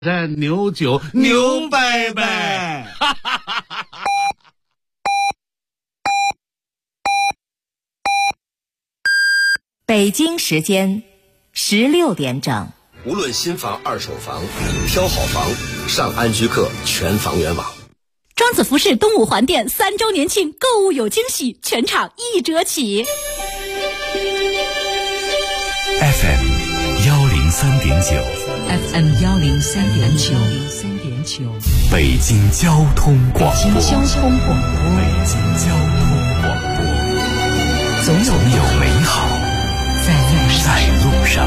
山牛酒牛拜拜。 北京时间16点整。 无论新房、二手房，挑好房，上安居客全房源网。 庄子服饰东五环店3周年庆，购物有惊喜，全场1折起。 FM 103.9 FM 103.9， 北京交通广播。 北京交通广播，总有美好在路上。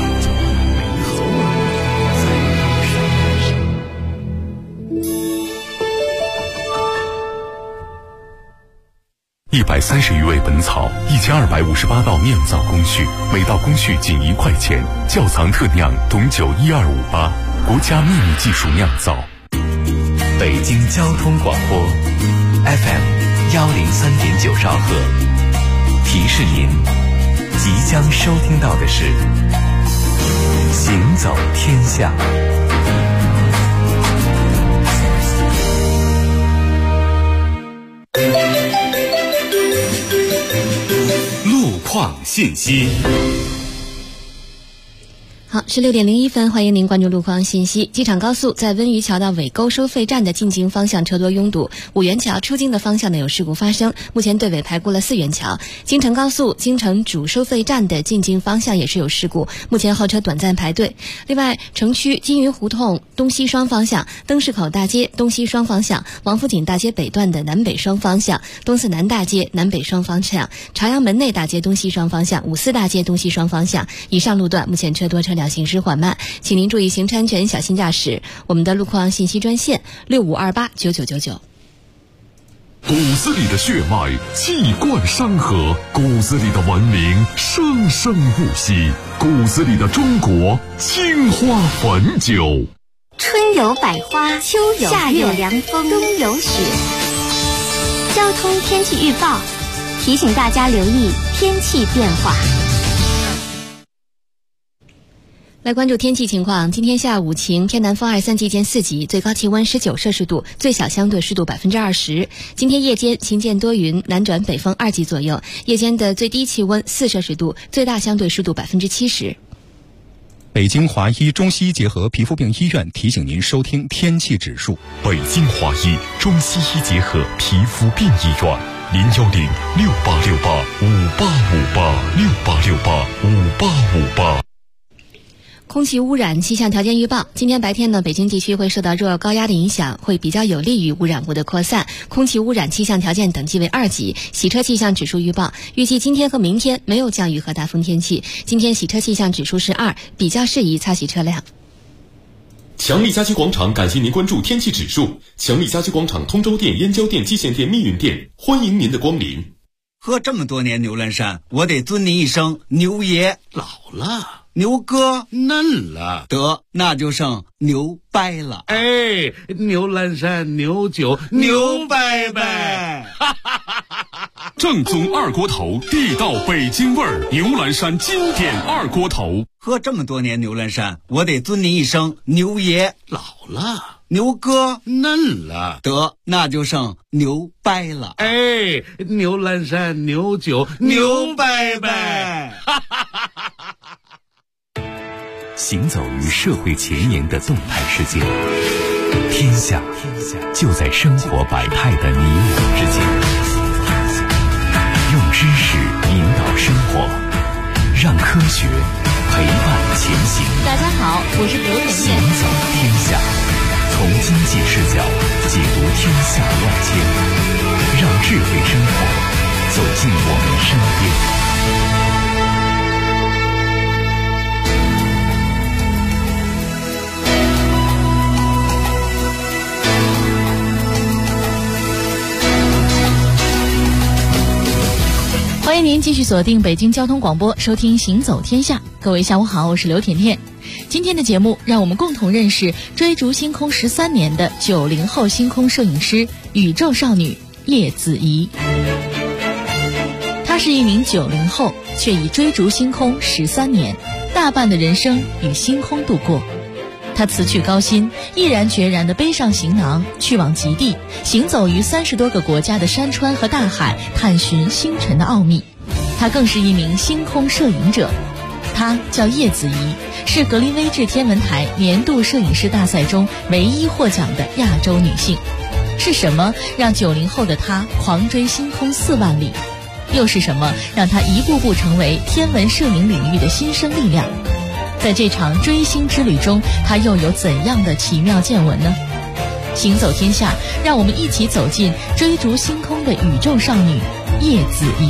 130余味本草，1258道酿造工序，每道工序仅1块钱。窖藏特酿董酒12588，国家秘密技术酿造。 北京交通广播 FM 103.9兆赫，提示您即将收听到的是行走天下。 路况信息。 好，是6点01分，欢迎您关注路况信息。机场高速在温榆桥到尾沟收费站的进京方向车多拥堵，五元桥出京的方向呢有事故发生，目前队尾排过了4元桥。京承高速京承主收费站的进京方向也是有事故，目前后车短暂排队。另外，城区金鱼胡同东西双方向、灯市口大街东西双方向、王府井大街北段的南北双方向、东四南大街南北双方向、朝阳门内大街东西双方向、五四大街东西双方向以上路段目前车多车辆行驶缓慢，请您注意行车安全，小心驾驶。我们的路况信息专线65289999。 骨子里的血脉气贯山河，骨子里的文明生生不息，骨子里的中国青花汾酒。 春有百花，秋有夏有凉风，冬有雪。交通天气预报提醒大家留意天气变化。 来关注天气情况，今天下午晴，偏南风23级见4级，最高气温19摄氏度，最小相对湿度20%。今天夜间晴间多云，南转北风2级左右，夜间的最低气温4摄氏度，最大相对湿度70%。 北京华医中西医结合皮肤病医院提醒您收听天气指数。 北京华医中西医结合皮肤病医院，0106868585858 空气污染气象条件预报，今天白天呢，北京地区会受到热高压的影响，会比较有利于污染物的扩散，空气污染气象条件等级为2级。洗车气象指数预报，预计今天和明天没有降雨和大风天气，今天洗车气象指数是2，比较适宜擦洗车辆。 强力家居广场感谢您关注天气指数。强力家居广场通州店、燕郊店、蓟县店、密云店，欢迎您的光临。 喝这么多年牛栏山，我得尊您一声牛爷。 老了， 牛哥嫩了， 得那就剩牛掰了。 哎，牛栏山牛酒牛拜拜。 正宗二锅头，地道北京味儿，牛栏山经典二锅头。 喝这么多年牛栏山，我得尊您一声牛爷。 老了， 牛哥嫩了， 得那就剩牛掰了。 哎，牛栏山牛酒牛拜拜。 行走于社会前沿的动态世界，天下就在生活百态的你我之间。用知识引导生活，让科学陪伴前行。 大家好，我是刘甜甜。 行走天下，从经济视角解读天下万千，让智慧生活走进我们身边。 欢迎您继续锁定北京交通广播，收听行走天下。各位下午好，我是刘甜甜。今天的节目让我们共同认识追逐星空13年的90后星空摄影师宇宙少女叶子怡。她是一名90后，却已追逐星空13年，大半的人生与星空度过。 他辞去高薪，毅然决然地背上行囊，去往极地，行走于30多个国家的山川和大海，探寻星辰的奥秘。他更是一名星空摄影者，她叫叶子怡，是格林威治天文台年度摄影师大赛中唯一获奖的亚洲女性。是什么让90后的她狂追星空4万里？又是什么让她一步步成为天文摄影领域的新生力量？在这场追星之旅中，她又有怎样的奇妙见闻呢？行走天下，让我们一起走进追逐星空的宇宙少女叶子怡。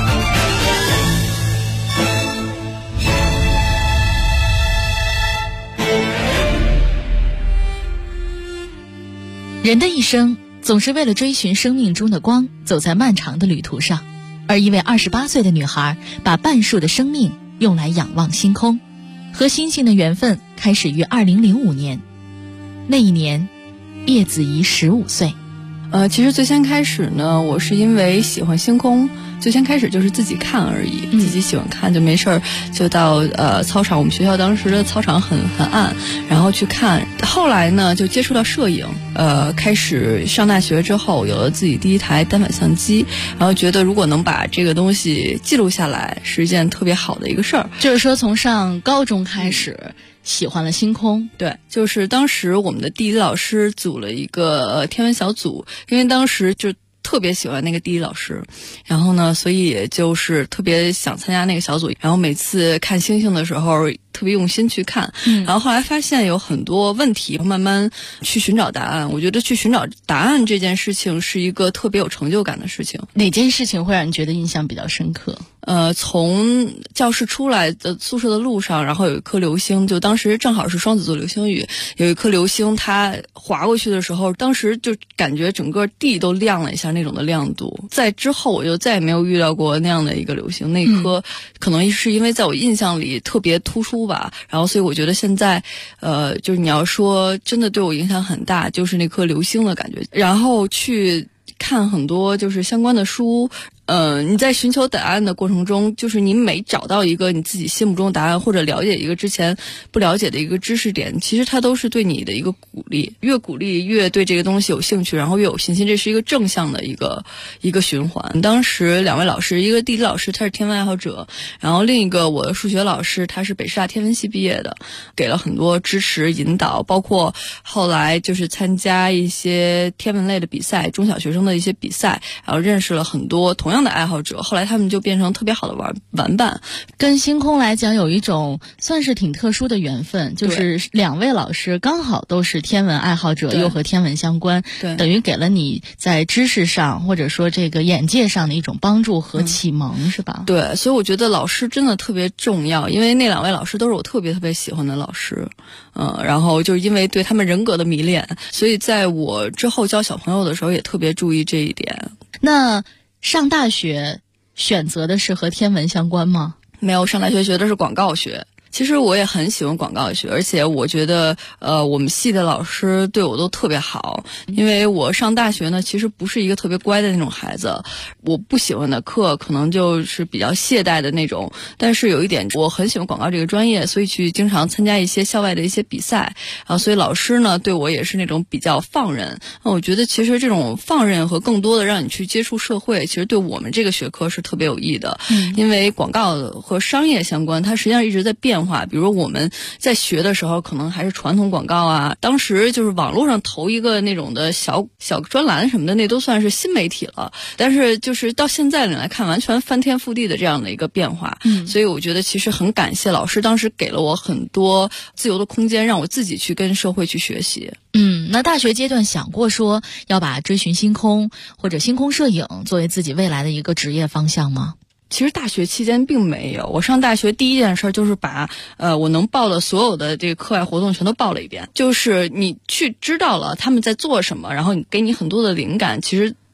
人的一生总是为了追寻生命中的光，走在漫长的旅途上。而一位28岁的女孩，把半数的生命用来仰望星空。和星星的缘分开始于2005年，那一年，叶子怡15岁。 其实最先开始呢，我是因为喜欢星空，最先开始就是自己看而已，自己喜欢看就没事儿，就到操场，我们学校当时的操场很暗，然后去看。后来呢，就接触到摄影，开始上大学之后，有了自己第一台单反相机，然后觉得如果能把这个东西记录下来，是一件特别好的一个事儿。 就是说，从上高中开始。喜欢了星空。 对，就是当时我们的地理老师组了一个天文小组，因为当时就特别喜欢那个地理老师，然后呢，所以也就是特别想参加那个小组，然后每次看星星的时候特别用心去看，然后后来发现有很多问题，慢慢去寻找答案。我觉得去寻找答案这件事情是一个特别有成就感的事情。 哪件事情会让你觉得印象比较深刻？ 从教室出来的宿舍的路上，然后有一颗流星，就当时正好是双子座流星雨，有一颗流星它划过去的时候，当时就感觉整个地都亮了一下那种的亮度。在之后我就再也没有遇到过那样的一个流星，那颗可能是因为在我印象里特别突出吧，然后所以我觉得现在就是你要说真的对我影响很大，就是那颗流星的感觉。然后去看很多就是相关的书，你在寻求答案的过程中，就是你每找到一个你自己心目中的答案，或者了解一个之前不了解的一个知识点，其实它都是对你的一个鼓励，越鼓励越对这个东西有兴趣，然后越有信心，这是一个正向的一个循环。当时两位老师，一个地理老师他是天文爱好者，然后另一个我的数学老师他是北师大天文系毕业的，给了很多支持引导，包括后来就是参加一些天文类的比赛，中小学生的一些比赛，然后认识了很多同样的爱好者，后来他们就变成特别好的玩伴。 跟星空来讲有一种算是挺特殊的缘分，就是两位老师刚好都是天文爱好者，又和天文相关，等于给了你在知识上或者说这个眼界上的一种帮助和启蒙，是吧？ 对，所以我觉得老师真的特别重要，因为那两位老师都是我特别特别喜欢的老师，然后就是因为对他们人格的迷恋，所以在我之后教小朋友的时候也特别注意这一点。 那上大学选择的是和天文相关吗？ 没有，上大学学的是广告学。其实我也很喜欢广告学，而且我觉得我们系的老师对我都特别好，因为我上大学呢其实不是一个特别乖的那种孩子，我不喜欢的课可能就是比较懈怠的那种，但是有一点我很喜欢广告这个专业，所以去经常参加一些校外的一些比赛，所以老师呢对我也是那种比较放任。我觉得其实这种放任和更多的让你去接触社会，其实对我们这个学科是特别有益的，因为广告和商业相关，它实际上一直在变化。比如我们在学的时候可能还是传统广告啊，当时就是网络上投一个那种的小专栏什么的，那都算是新媒体了，但是就是到现在来看完全翻天覆地的这样的一个变化，所以我觉得其实很感谢老师当时给了我很多自由的空间，让我自己去跟社会去学习。 那大学阶段想过说要把追寻星空或者星空摄影作为自己未来的一个职业方向吗？ 其实大学期间并没有，我上大学第一件事就是把我能报的所有的这个课外活动全都报了一遍，就是你去知道了他们在做什么，然后给你很多的灵感，其实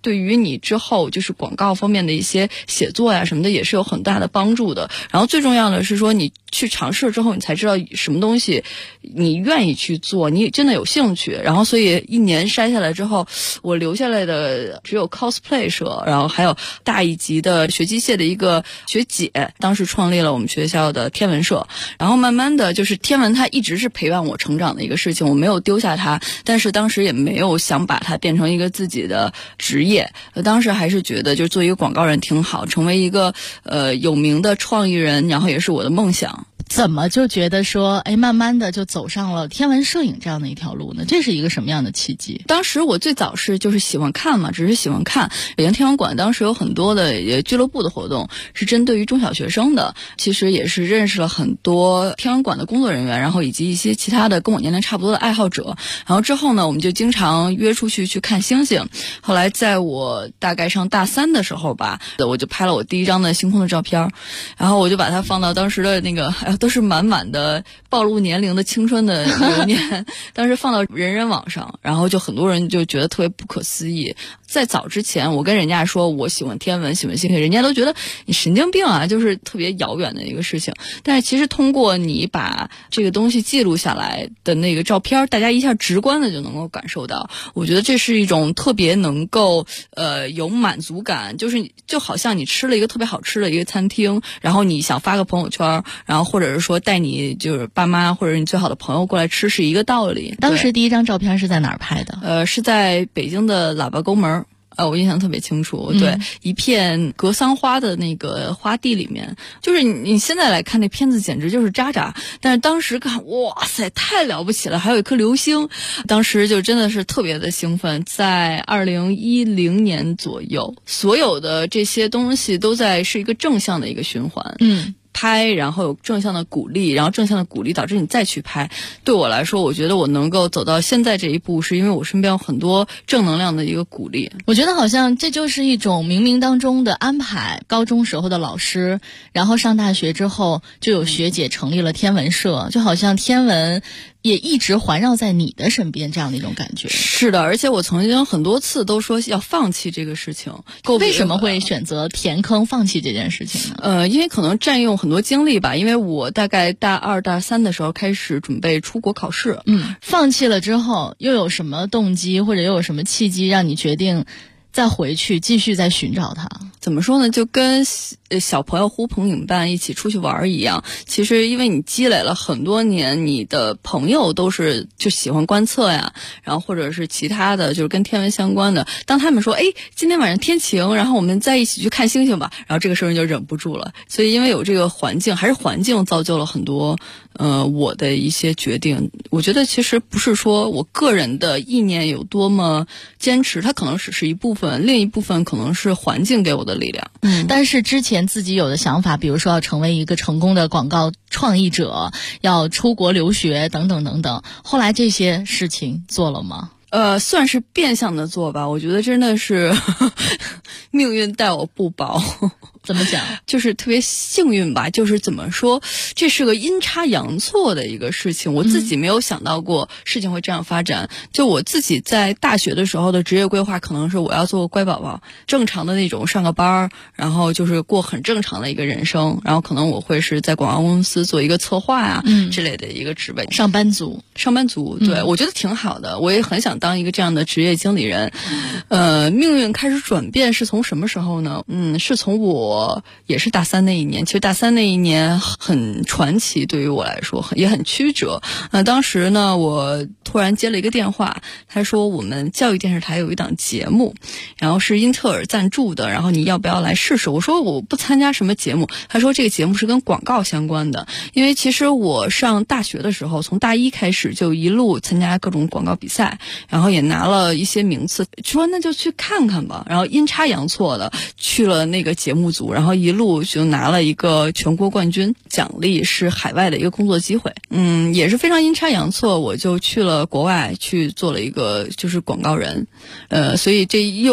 对于你之后就是广告方面的一些写作呀什么的也是有很大的帮助的。然后最重要的是说，你去尝试了之后，你才知道什么东西你愿意去做，你真的有兴趣。然后所以1年筛下来之后，我留下来的只有 cosplay 社，然后还有大一级的学机械的一个学姐，当时创立了我们学校的天文社。然后慢慢的就是天文它一直是陪伴我成长的一个事情，我没有丢下它，但是当时也没有想把它变成一个自己的职业。当时还是觉得就做一个广告人挺好，成为一个有名的创意人，然后也是我的梦想。 怎么就觉得说，慢慢的就走上了天文摄影这样的一条路呢？这是一个什么样的契机？ 当时我最早是就是喜欢看嘛，只是喜欢看。北京天文馆当时有很多的俱乐部的活动，是针对于中小学生的。其实也是认识了很多天文馆的工作人员，然后以及一些其他的跟我年龄差不多的爱好者。然后之后呢，我们就经常约出去看星星。后来在我大概上大3的时候吧，我就拍了我第一张的星空的照片，然后我就把它放到当时的那个都是满满的暴露年龄的青春的留念，当时放到人人网上，然后就很多人就觉得特别不可思议。在早之前，我跟人家说我喜欢天文，喜欢星星，人家都觉得你神经病啊，就是特别遥远的一个事情。但是其实通过你把这个东西记录下来的那个照片，大家一下直观的就能够感受到。我觉得这是一种特别能够有满足感，就好像你吃了一个特别好吃的一个餐厅，然后你想发个朋友圈，然后或者是说带你就是爸妈或者你最好的朋友过来吃，是一个道理。 当时第一张照片是在哪儿拍的？ 是在北京的喇叭沟门。我印象特别清楚，对，一片格桑花的那个花地里面，就是你现在来看那片子简直就是渣渣，但是当时看，哇塞，太了不起了，还有一颗流星，当时就真的是特别的兴奋。在2010年左右，所有的这些东西都是一个正向的一个循环。拍，然后有正向的鼓励，然后正向的鼓励导致你再去拍。对我来说，我觉得我能够走到现在这一步，是因为我身边有很多正能量的一个鼓励。 我觉得好像这就是一种冥冥当中的安排。高中时候的老师，然后上大学之后就有学姐成立了天文社，就好像天文也一直环绕在你的身边，这样的一种感觉。 是的，而且我曾经很多次都说要放弃这个事情。 为什么会选择填坑放弃这件事情呢？ 因为可能占用很多精力吧。因为我大概大2、大3的时候开始准备出国考试。 放弃了之后，又有什么动机或者又有什么契机让你决定再回去继续再寻找它？ 怎么说呢？就跟小朋友呼朋引伴一起出去玩一样。其实因为你积累了很多年，你的朋友都是就喜欢观测呀，然后或者是其他的就是跟天文相关的。当他们说今天晚上天晴，然后我们再一起去看星星吧，然后这个时候就忍不住了。所以因为有这个环境，还是环境造就了很多我的一些决定。我觉得其实不是说我个人的意念有多么坚持，它可能只是一部分，另一部分可能是环境给我的力量。 但是之前自己有的想法，比如说要成为一个成功的广告创意者，要出国留学等等等等，后来这些事情做了吗？ 算是变相的做吧。我觉得真的是命运待我不薄。 怎么讲？ 就是特别幸运吧。就是怎么说，这是个阴差阳错的一个事情。我自己没有想到过事情会这样发展。就我自己在大学的时候的职业规划，可能是我要做个乖宝宝，正常的那种上个班，然后就是过很正常的一个人生。然后可能我会是在广告公司做一个策划啊之类的一个职位。 上班族， 对，我觉得挺好的。我也很想当一个这样的职业经理人。命运开始转变是从什么时候呢？是从我也是大3那一年。其实大3那一年很传奇，对于我来说也很曲折。当时呢，我突然接了一个电话，他说我们教育电视台有一档节目，然后是英特尔赞助的，然后你要不要来试试？我说我不参加什么节目。他说这个节目是跟广告相关的。因为其实我上大学的时候，从大1开始就一路参加各种广告比赛，然后也拿了一些名次，说那就去看看吧。然后阴差阳错的去了那个节目组，然后一路就拿了一个全国冠军，奖励是海外的一个工作机会。也是非常阴差阳错，我就去了国外去做了一个就是广告人。所以这又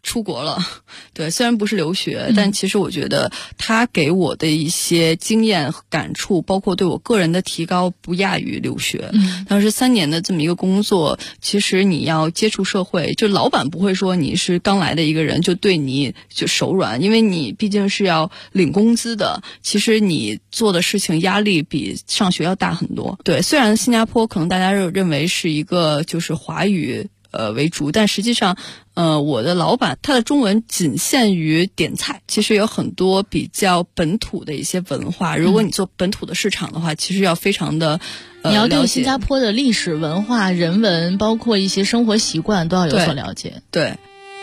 出国了。对，虽然不是留学，但其实我觉得它给我的一些经验和感触，包括对我个人的提高，不亚于留学。当时3年的这么一个工作，其实你要接触社会，就老板不会说你是刚来的一个人就对你就手软，因为你毕竟是要领工资的，其实你做的事情压力比上学要大很多。对，虽然新加坡可能大家认为是一个就是华语为主，但实际上我的老板他的中文仅限于点菜，其实有很多比较本土的一些文化，如果你做本土的市场的话，其实要非常的你要对新加坡的历史文化人文包括一些生活习惯都要有所了解。 对。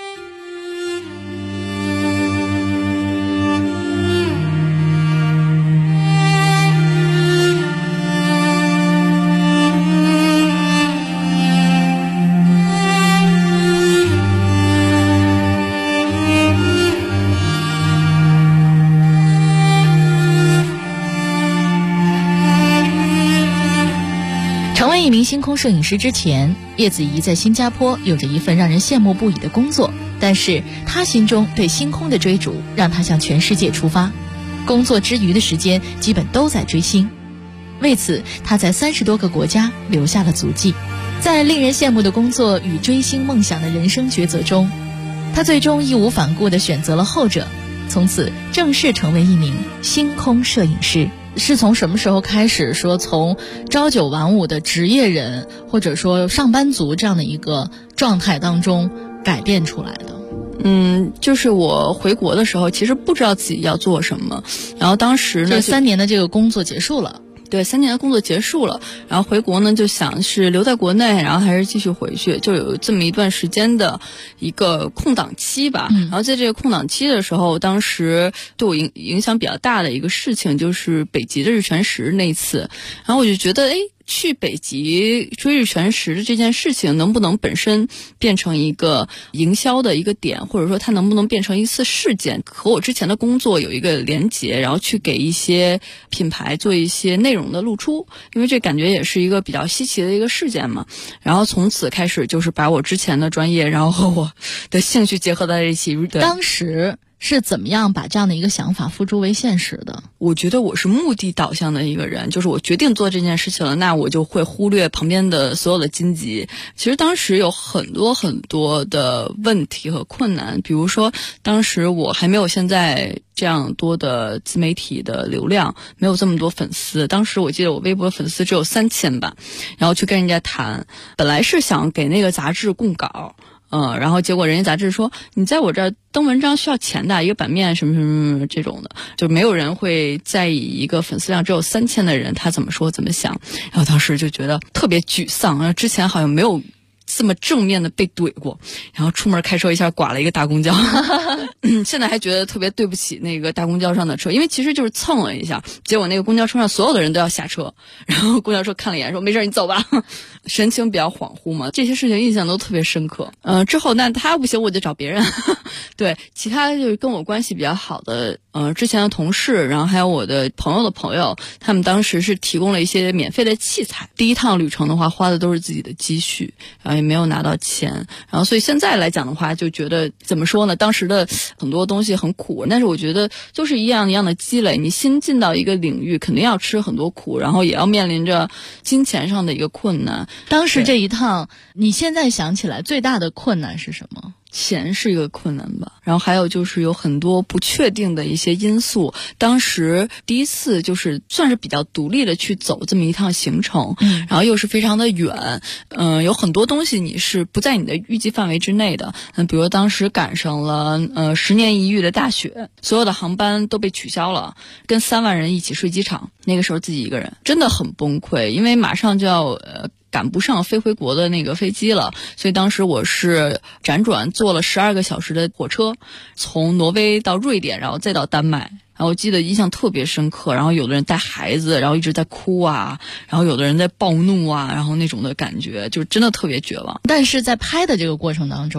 一名星空摄影师之前，叶子怡在新加坡有着一份让人羡慕不已的工作，但是她心中对星空的追逐让她向全世界出发，工作之余的时间基本都在追星。为此，她在30多个国家留下了足迹。在令人羡慕的工作与追星梦想的人生抉择中，她最终义无反顾地选择了后者，从此正式成为一名星空摄影师。是从什么时候开始说从朝9晚5的职业人或者说上班族这样的一个状态当中改变出来的？ 就是我回国的时候其实不知道自己要做什么，然后当时呢 3年的这个工作结束了。 对，3年的工作结束了，然后回国呢就想是留在国内，然后还是继续回去，就有这么一段时间的一个空档期吧。然后在这个空档期的时候，当时对我影响比较大的一个事情就是北极的日全食那一次，然后我就觉得去北极追日全食的这件事情能不能本身变成一个营销的一个点，或者说它能不能变成一次事件，和我之前的工作有一个连结，然后去给一些品牌做一些内容的露出，因为这感觉也是一个比较稀奇的一个事件嘛。然后从此开始就是把我之前的专业然后和我的兴趣结合在一起。 当时是怎么样把这样的一个想法付诸为现实的？ 我觉得我是目的导向的一个人，就是我决定做这件事情了，那我就会忽略旁边的所有的荆棘。其实当时有很多很多的问题和困难，比如说当时我还没有现在这样多的自媒体的流量，没有这么多粉丝，当时我记得我微博粉丝只有3000吧，然后去跟人家谈，本来是想给那个杂志供稿，然后结果人家杂志说你在我这儿登文章需要钱的，一个版面什么什么什么这种的，就没有人会在意一个粉丝量只有3000的人他怎么说怎么想。然后当时就觉得特别沮丧，然后之前好像没有这么正面的被怼过，然后出门开车一下剐了一个大公交现在还觉得特别对不起那个大公交上的车，因为其实就是蹭了一下，结果那个公交车上所有的人都要下车，然后公交车看了一眼说没事你走吧神情比较恍惚嘛，这些事情印象都特别深刻。之后那他不行我就找别人对，其他就是跟我关系比较好的之前的同事，然后还有我的朋友的朋友，他们当时是提供了一些免费的器材，第一趟旅程的话花的都是自己的积蓄，然后也没有拿到钱，然后所以现在来讲的话就觉得怎么说呢，当时的很多东西很苦，但是我觉得就是一样一样的积累，你新进到一个领域肯定要吃很多苦，然后也要面临着金钱上的一个困难。 当时这一趟你现在想起来最大的困难是什么？ 钱是一个困难吧，然后还有就是有很多不确定的一些因素。当时第一次就是算是比较独立的去走这么一趟行程，然后又是非常的远，有很多东西你是不在你的预计范围之内的。比如当时赶上了10年一遇的大雪，所有的航班都被取消了，跟3万人一起睡机场，那个时候自己一个人真的很崩溃，因为马上就要赶不上飞回国的那个飞机了，所以当时我是辗转坐了12个小时的火车，从挪威到瑞典，然后再到丹麦。然后我记得印象特别深刻，然后有的人带孩子，然后一直在哭啊，然后有的人在暴怒啊，然后那种的感觉就真的特别绝望。 但是在拍的这个过程当中，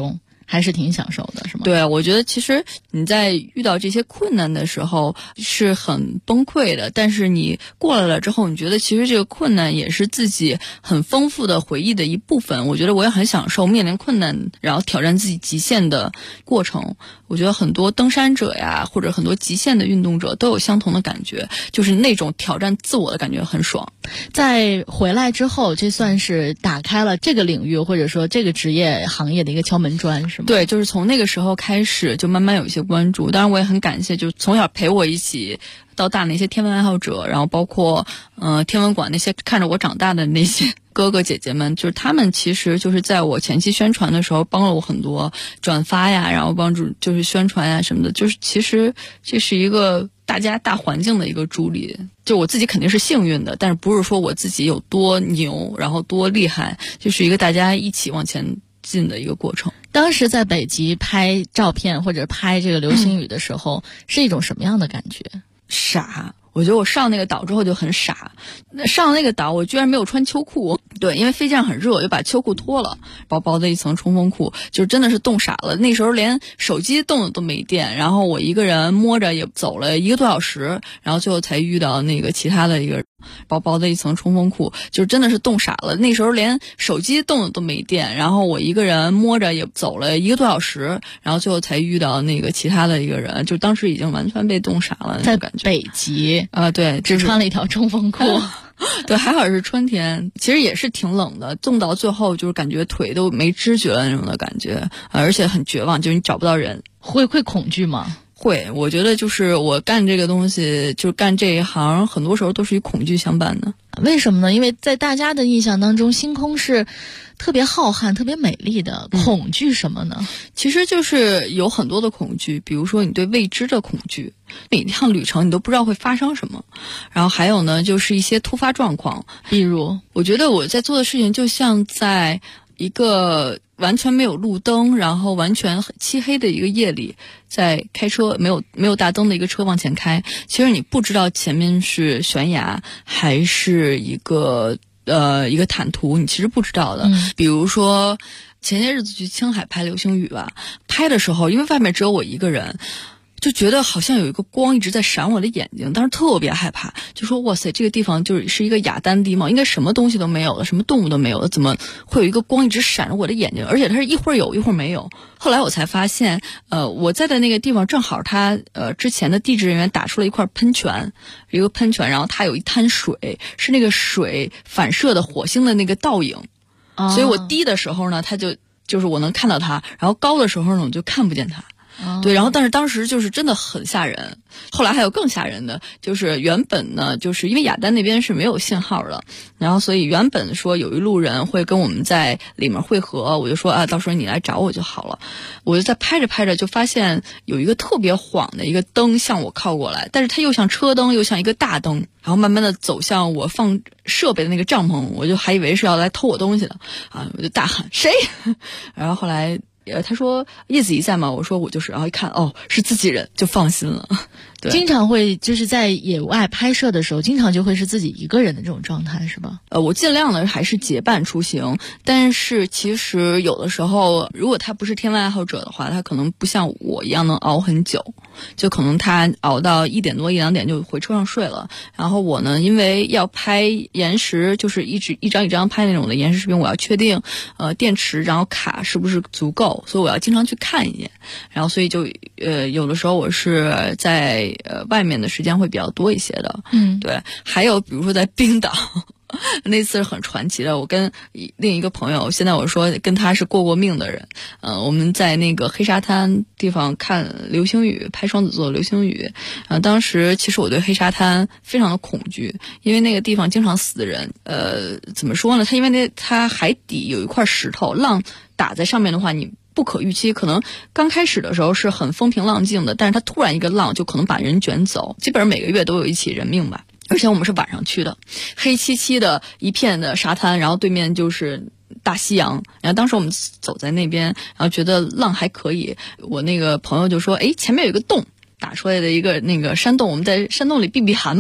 还是挺享受的，是吗？ 对，我觉得其实你在遇到这些困难的时候是很崩溃的，但是你过来了之后，你觉得其实这个困难也是自己很丰富的回忆的一部分。我觉得我也很享受面临困难然后挑战自己极限的过程。我觉得很多登山者呀，或者很多极限的运动者都有相同的感觉，就是那种挑战自我的感觉很爽。 在回来之后，这算是打开了这个领域或者说这个职业行业的一个敲门砖，是吗？ 对，就是从那个时候开始就慢慢有一些关注。当然我也很感谢就是从小陪我一起到大那些天文爱好者，然后包括天文馆那些看着我长大的那些哥哥姐姐们，就是他们其实就是在我前期宣传的时候帮了我很多，转发呀，然后帮助就是宣传呀什么的，就是其实这是一个大家大环境的一个助力。就我自己肯定是幸运的，但是不是说我自己有多牛然后多厉害，就是一个大家一起往前进的一个过程。 当时在北极拍照片或者拍这个流星雨的时候，是一种什么样的感觉？ 傻。我觉得我上那个岛之后就很傻，上那个岛我居然没有穿秋裤。对，因为飞机上很热，我就把秋裤脱了，薄薄的一层冲锋裤，就真的是冻傻了。那时候连手机动的都没电，然后我一个人摸着也走了1个多小时，然后最后才遇到那个其他的一个薄薄的一层冲锋裤，就真的是冻傻了。那时候连手机动的都没电，然后我一个人摸着也走了1个多小时，然后最后才遇到那个其他的一个人，就当时已经完全被冻傻了。 在北极对， 只穿了一条冲锋裤。 对，还好是春天，其实也是挺冷的，冻到最后就是感觉腿都没知觉了那种的感觉，而且很绝望，就是你找不到人。 会恐惧吗？ 会，我觉得就是我干这个东西，就是干这一行，很多时候都是与恐惧相伴的。 为什么呢？因为在大家的印象当中，星空是特别浩瀚、特别美丽的。恐惧什么呢？ 其实就是有很多的恐惧，比如说你对未知的恐惧，每一趟旅程你都不知道会发生什么。然后还有呢，就是一些突发状况， 比如我觉得我在做的事情就像在一个完全没有路灯，然后完全漆黑的一个夜里，在开车，没有大灯的一个车往前开。其实你不知道前面是悬崖还是一个坦途，你其实不知道的。比如说前些日子去青海拍流星雨吧，拍的时候因为外面只有我一个人，就觉得好像有一个光一直在闪我的眼睛，当时特别害怕，就说哇塞，这个地方就是一个雅丹地貌，应该什么东西都没有了，什么动物都没有了，怎么会有一个光一直闪着我的眼睛，而且它是一会儿有一会儿没有。后来我才发现我在的那个地方正好它之前的地质人员打出了一块喷泉，一个喷泉，然后它有一滩水，是那个水反射的火星的那个倒影。所以我低的时候呢，它就是我能看到它，然后高的时候呢我就看不见它。对，然后但是当时就是真的很吓人。后来还有更吓人的，就是原本呢，就是因为雅丹那边是没有信号的，然后所以原本说有一路人会跟我们在里面汇合，我就说到时候你来找我就好了。我就在拍着拍着就发现有一个特别晃的一个灯向我靠过来，但是它又像车灯又像一个大灯，然后慢慢的走向我放设备的那个帐篷，我就还以为是要来偷我东西的我就大喊谁然后后来他说叶子怡在吗？我说我就是，然后一看是自己人，就放心了。对， 经常会就是在野外拍摄的时候，经常就会是自己一个人的这种状态，是吧？ 我尽量的还是结伴出行，但是其实有的时候，如果他不是天文爱好者的话，他可能不像我一样能熬很久，就可能他熬到1点多1、2点就回车上睡了。然后我呢，因为要拍延时，就是一张一张拍那种的延时视频，我要确定电池然后卡是不是足够，所以我要经常去看一眼。然后所以就有的时候我是在外面的时间会比较多一些的。对。还有比如说在冰岛那次是很传奇的，我跟另一个朋友，现在我说跟他是过命的人，我们在那个黑沙滩地方看流星雨，拍双子座流星雨。当时其实我对黑沙滩非常的恐惧，因为那个地方经常死人。怎么说呢？因为它海底有一块石头，浪打在上面的话，你不可预期，可能刚开始的时候是很风平浪静的，但是它突然一个浪就可能把人卷走，基本上每个月都有一起人命吧。而且我们是晚上去的，黑漆漆的一片的沙滩，然后对面就是大西洋。然后当时我们走在那边，然后觉得浪还可以，我那个朋友就说前面有一个洞打出来的一个那个山洞，我们在山洞里避避寒吧。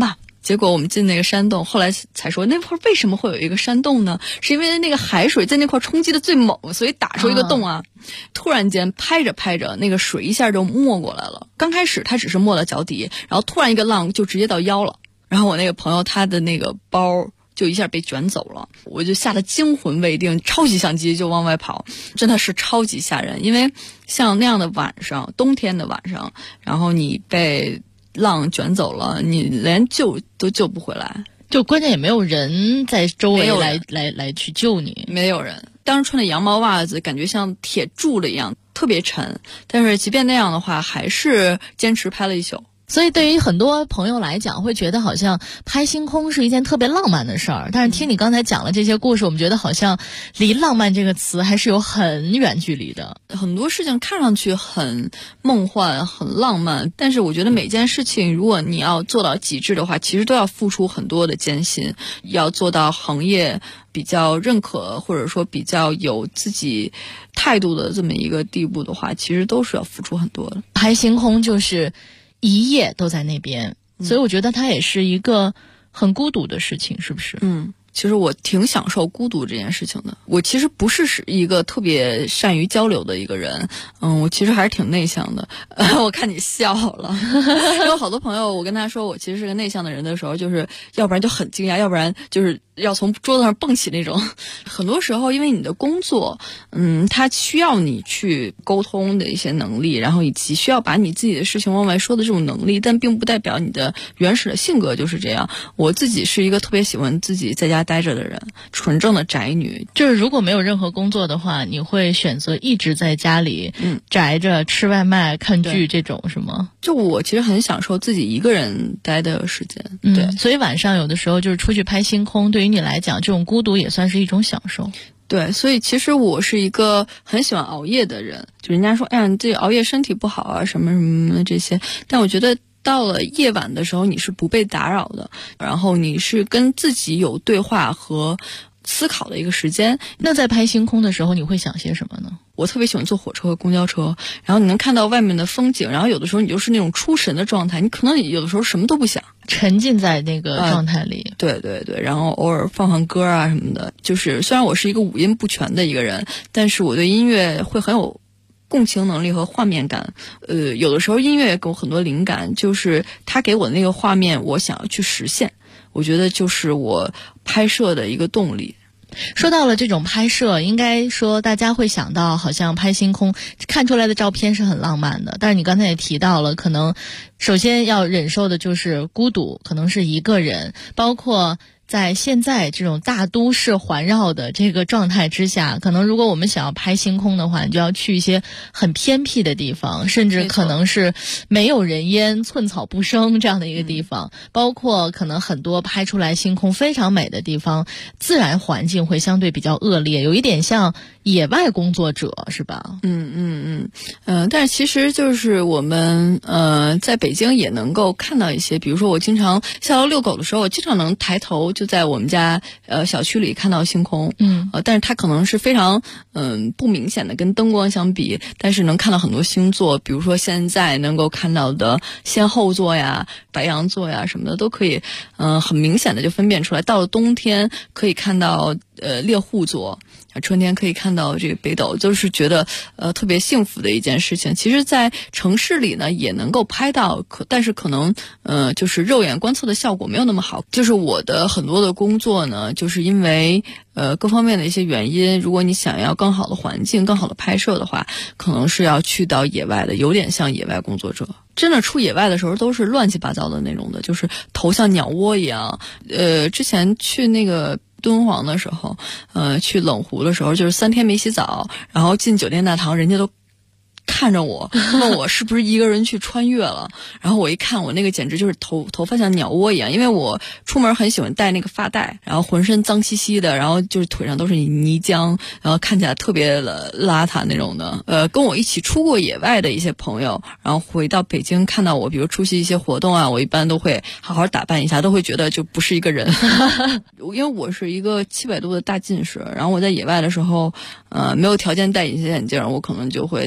结果我们进那个山洞，后来才说那块为什么会有一个山洞呢？是因为那个海水在那块冲击的最猛，所以打出一个洞啊。突然间拍着拍着，那个水一下就没过来了。刚开始它只是没到脚底，然后突然一个浪就直接到腰了。然后我那个朋友他的那个包就一下被卷走了，我就吓得惊魂未定，抄起相机就往外跑，真的是超级吓人。因为像那样的晚上，冬天的晚上，然后你被浪卷走了，你连救都救不回来， 就关键也没有人在周围来去救你， 没有人。当时穿的羊毛袜子，感觉像铁铸了一样，特别沉。但是即便那样的话，还是坚持拍了一宿。 所以对于很多朋友来讲，会觉得好像拍星空是一件特别浪漫的事儿，但是听你刚才讲了这些故事，我们觉得好像离浪漫这个词还是有很远距离的。 很多事情看上去很梦幻很浪漫，但是我觉得每件事情如果你要做到极致的话，其实都要付出很多的艰辛，要做到行业比较认可或者说比较有自己态度的这么一个地步的话，其实都是要付出很多的。 拍星空就是一夜都在那边，所以我觉得它也是一个很孤独的事情，是不是？ 其实我挺享受孤独这件事情的。我其实不是一个特别善于交流的一个人，我其实还是挺内向的。我看你笑了，有好多朋友，我跟他说我其实是个内向的人的时候，就是要不然就很惊讶，要不然就是要从桌子上蹦起那种。很多时候因为你的工作，它需要你去沟通的一些能力，然后以及需要把你自己的事情往外说的这种能力，但并不代表你的原始的性格就是这样。我自己是一个特别喜欢自己在家待着的人，纯正的宅女。 就是如果没有任何工作的话，你会选择一直在家里宅着吃外卖看剧这种是吗？ 就我其实很享受自己一个人待的时间。对， 所以晚上有的时候就是出去拍星空，对于你来讲这种孤独也算是一种享受。 对，所以其实我是一个很喜欢熬夜的人，就人家说哎呀你这熬夜身体不好啊什么什么的这些，但我觉得到了夜晚的时候你是不被打扰的，然后你是跟自己有对话和思考的一个时间。 那在拍星空的时候你会想些什么呢？ 我特别喜欢坐火车和公交车，然后你能看到外面的风景，然后有的时候你就是那种出神的状态，你可能有的时候什么都不想， 沉浸在那个状态里。 对对对，然后偶尔放放歌啊什么的。就是虽然我是一个五音不全的一个人，但是我对音乐会很有共情能力和画面感。有的时候音乐给我很多灵感，就是它给我的那个画面我想要去实现，我觉得就是我拍摄的一个动力。 说到了这种拍摄，应该说大家会想到好像拍星空看出来的照片是很浪漫的，但是你刚才也提到了，可能首先要忍受的就是孤独，可能是一个人，包括在现在这种大都市环绕的这个状态之下，可能如果我们想要拍星空的话，你就要去一些很偏僻的地方，甚至可能是没有人烟寸草不生这样的一个地方，包括可能很多拍出来星空非常美的地方，自然环境会相对比较恶劣，有一点像野外工作者是吧？ 但是其实就是我们在北京也能够看到一些，比如说我经常下楼遛狗的时候，我经常能抬头就在我们家小区里看到星空。但是它可能是非常不明显的跟灯光相比，但是能看到很多星座，比如说现在能够看到的仙后座呀、白羊座呀什么的都可以很明显的就分辨出来。到了冬天可以看到猎户座，春天可以看到这个北斗，就是觉得特别幸福的一件事情。其实在城市里呢也能够拍到，但是可能就是肉眼观测的效果没有那么好。就是我的很多的工作呢，就是因为各方面的一些原因，如果你想要更好的环境更好的拍摄的话，可能是要去到野外的，有点像野外工作者。真的出野外的时候都是乱七八糟的那种的，就是头像鸟窝一样。之前去那个敦煌的时候，去冷湖的时候，就是3天没洗澡，然后进酒店大堂，人家都看着我问我是不是一个人去穿越了，然后我一看，我那个简直就是头发像鸟窝一样，因为我出门很喜欢戴那个发带，然后浑身脏兮兮的，然后就是腿上都是泥浆，然后看起来特别邋遢那种的。跟我一起出过野外的一些朋友，然后回到北京看到我，比如出席一些活动啊，我一般都会好好打扮一下，都会觉得就不是一个人。因为我是一个700度的大近视，然后我在野外的时候没有条件戴隐形眼镜，我可能就会戴框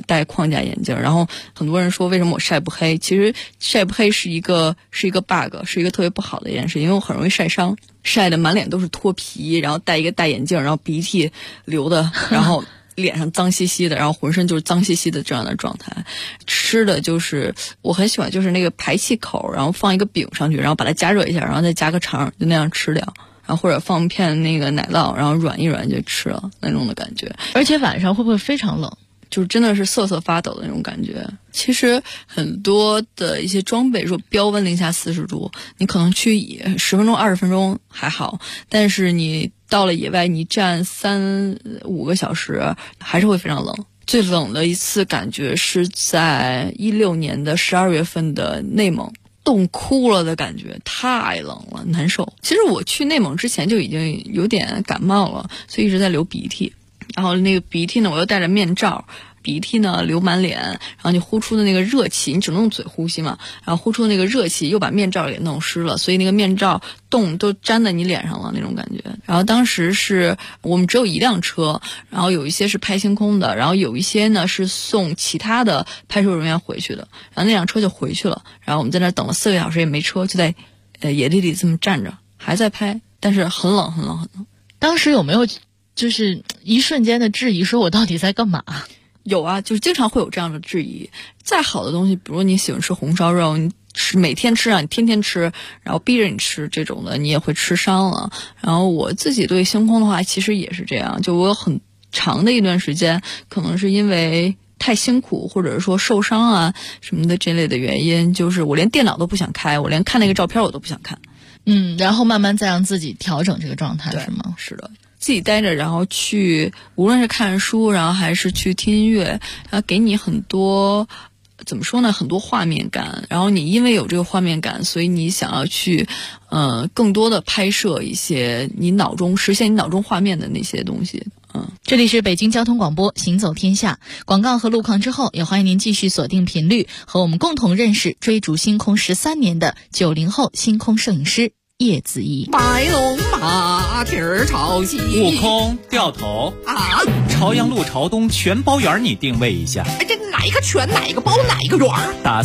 框架眼镜。然后很多人说为什么我晒不黑，其实晒不黑是一个 bug， 是一个特别不好的一件事，因为我很容易晒伤，晒得满脸都是脱皮，然后戴一个大眼镜，然后鼻涕流的，然后脸上脏兮兮的，然后浑身就是脏兮兮的这样的状态。吃的就是我很喜欢就是那个排气口，然后放一个饼上去，然后把它加热一下，然后再加个肠，就那样吃掉。然后或者放片那个奶酪，然后软一软就吃了那种的感觉。 而且晚上会不会非常冷？ 就是真的是瑟瑟发抖的那种感觉。其实很多的一些装备说标温零下40度，你可能去10分钟20分钟还好，但是你到了野外你站3-5个小时还是会非常冷。最冷的一次感觉是在16年的12月份的内蒙，冻哭了的感觉，太冷了，难受。其实我去内蒙之前就已经有点感冒了，所以一直在流鼻涕。然后那个鼻涕呢，我又戴着面罩，鼻涕呢流满脸，然后你呼出的那个热气，你只能用嘴呼吸嘛，然后呼出的那个热气又把面罩给弄湿了，所以那个面罩冻都粘在你脸上了那种感觉。然后当时是我们只有一辆车，然后有一些是拍星空的，然后有一些呢是送其他的拍摄人员回去的，然后那辆车就回去了，然后我们在那等了4个小时也没车，就在野地里这么站着还在拍，但是很冷很冷很冷。 当时有没有就是一瞬间的质疑，说我到底在干嘛？ 有啊，就是经常会有这样的质疑。再好的东西，比如你喜欢吃红烧肉，你吃每天吃啊，你天天吃，然后逼着你吃这种的，你也会吃伤了。然后我自己对星空的话，其实也是这样。就我有很长的一段时间，可能是因为太辛苦，或者是说受伤啊什么的这类的原因，就是我连电脑都不想开，我连看那个照片我都不想看。 然后慢慢再让自己调整这个状态，是吗？ 是的。自己待着，然后去无论是看书，然后还是去听音乐，然后给你很多怎么说呢，很多画面感。然后你因为有这个画面感，所以你想要去更多的拍摄一些实现你脑中画面的那些东西。 这里是北京交通广播行走天下，广告和路况之后，也欢迎您继续锁定频率，和我们共同认识追逐星空13年的90后星空摄影师叶子怡。 白龙马蹄儿朝西， 悟空掉头啊！ 朝阳路朝东全包圆，你定位一下。 这哪一个全，哪一个包，哪一个圆？ 打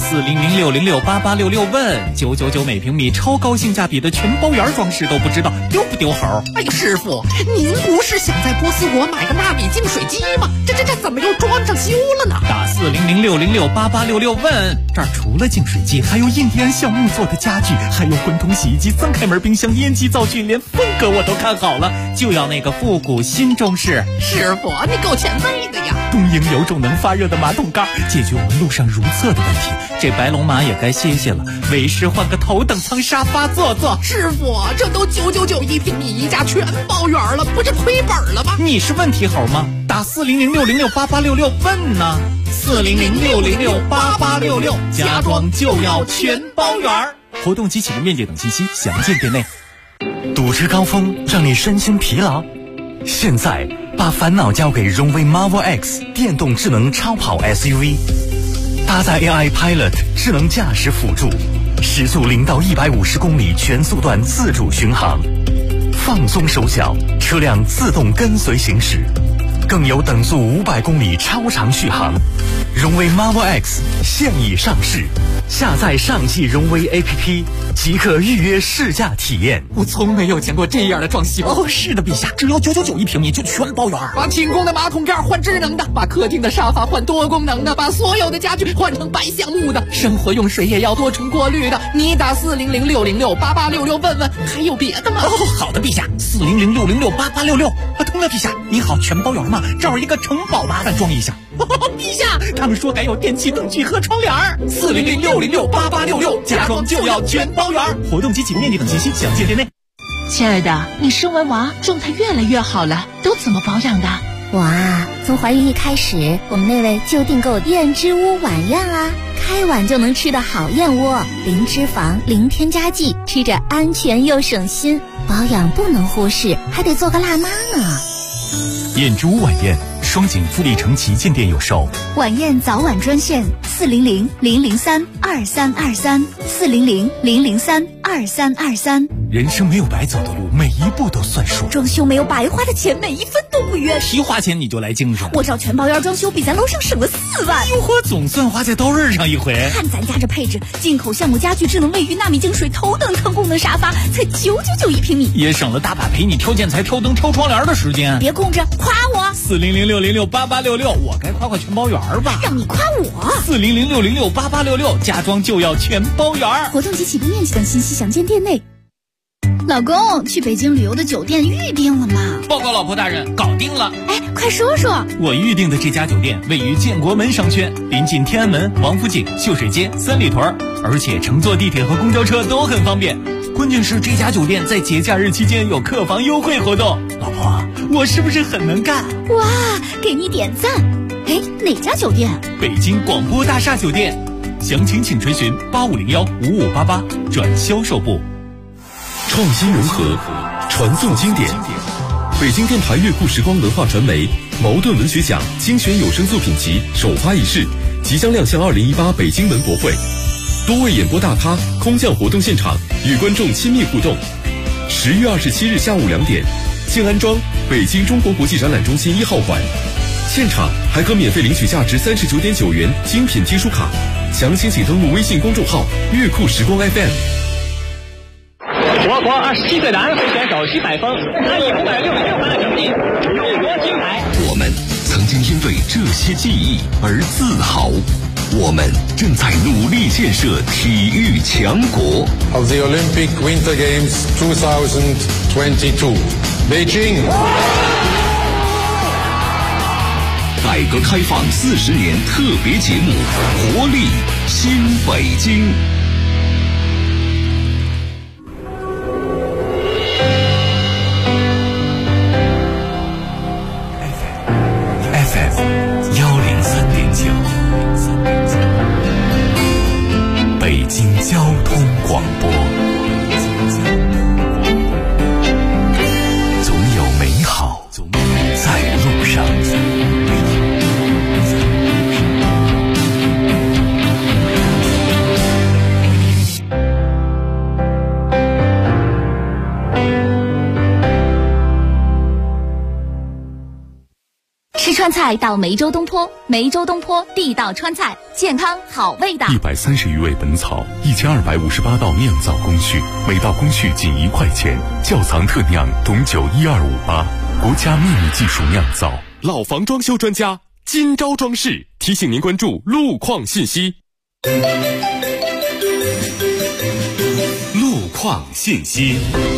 40060688866问999每平米，超高性价比的全包圆装饰都不知道丢不丢猴？ 哎呀，师傅，您不是想在波斯国买个纳米净水机吗？这怎么又装上修了呢？ 打40060688866问，这儿除了净水机，还有印第安橡木做的家具，还有滚筒洗衣机、3开门冰箱、烟机灶具，连风格我都看好了，就要那个复古新中式。 师傅，你够前卫的呀！ 东营有种能发热的马桶盖，解决我们路上如厕的问题。这白龙马也该歇歇了，为师换个头等舱沙发坐坐。 师傅，这都999一平米，一家全包圆了，不是亏本了吗？ 你是问题猴吗？打40060688866问呢，40060688866，家装就要全包圆。活动机器人面积等信息详见店内。 堵车高峰让你身心疲劳，现在把烦恼交给荣威 Marvel X 电动智能超跑 SUV， 搭载 AI Pilot 智能驾驶辅助，时速0到150公里全速段自主巡航，放松手脚，车辆自动跟随行驶，更有等速500公里超长续航。荣威 Marvel X 现已上市，下载上汽荣威 APP 即可预约试驾体验。 我从没有见过这样的装修。 哦，是的，陛下，只要999一平米就全包圆。 把清宫的马桶盖换智能的，把客厅的沙发换多功能的，把所有的家具换成白橡木的，生活用水也要多重过滤的。你打40060688866问问，还有别的吗？ 哦，好的，陛下，40060688866。通了，陛下，你好，全包圆吗？这儿一个城堡，麻烦装一下。 陛下， 他们说改有电器、灯具和窗帘。 40060688866，家装就要全包圆。 活动机器面积等信息详见店内。 亲爱的，你生完娃状态越来越好了，都怎么保养的？ 我啊，从怀孕一开始，我们那位就订购燕之屋晚宴啊，开碗就能吃的好燕窝，零脂肪、零添加剂，吃着安全又省心。保养不能忽视，还得做个辣妈呢。 燕之屋晚宴双井富力城旗舰店有售。 晚宴早晚专线400-003-2323，400-003-2323。 人生没有白走的路，每一步都算数。 装修没有白花的钱，每一分都不冤。 提花钱你就来精神， 我找全包院装修比咱楼上省了4万。 哟呵，总算花在刀刃上一回。 看咱家这配置，进口橡木家具、智能卫浴、纳米净水、头等舱功能沙发，才999一平米， 也省了大把陪你挑建材、挑灯、挑窗帘的时间。 别空着，夸我。 400-606-8866，我该夸全包园吧？ 让你夸我。 400-606-8866，家装就要全包园。 活动及起步面积等信息详见店内。老公，去北京旅游的酒店预定了吗？ 报告老婆大人，搞定了。 哎，快说说。 我预定的这家酒店位于建国门商圈，临近天安门、王府井、秀水街、三里屯，而且乘坐地铁和公交车都很方便。关键是这家酒店在节假日期间有客房优惠活动。老婆，我是不是很能干？ 哇，给你点赞。哎，哪家酒店？ 北京广播大厦酒店。详情请垂询8501-5588转销售部。 创新融合，传颂经典。北京电台乐库时光文化传媒茅盾文学奖精选有声作品集首发仪式即将亮相2018北京文博会，多位演播大咖空降活动现场，与观众亲密互动。10月27日下午2点，静安庄北京中国国际展览中心1号馆，现场还可免费领取价值39.9元精品金书卡。详情请登录微信公众号乐库时光 FM。 我国27岁的安徽选手徐百峰，他以566分的成绩荣夺金牌。 我们曾经因为这些记忆而自豪，我们正在努力建设体育强国。 Of the Olympic Winter Games 2022, Beijing。 改革开放40年特别节目，活力新北京。 北京交通广播，总有美好在路上。 吃川菜到梅州东坡，梅州东坡地道川菜，健康好味道。 130余味本草，1258道酿造工序，每道工序仅1块钱。窖藏特酿董酒12588，国家秘密技术酿造。 老房装修专家金招装饰提醒您关注路况信息。路况信息。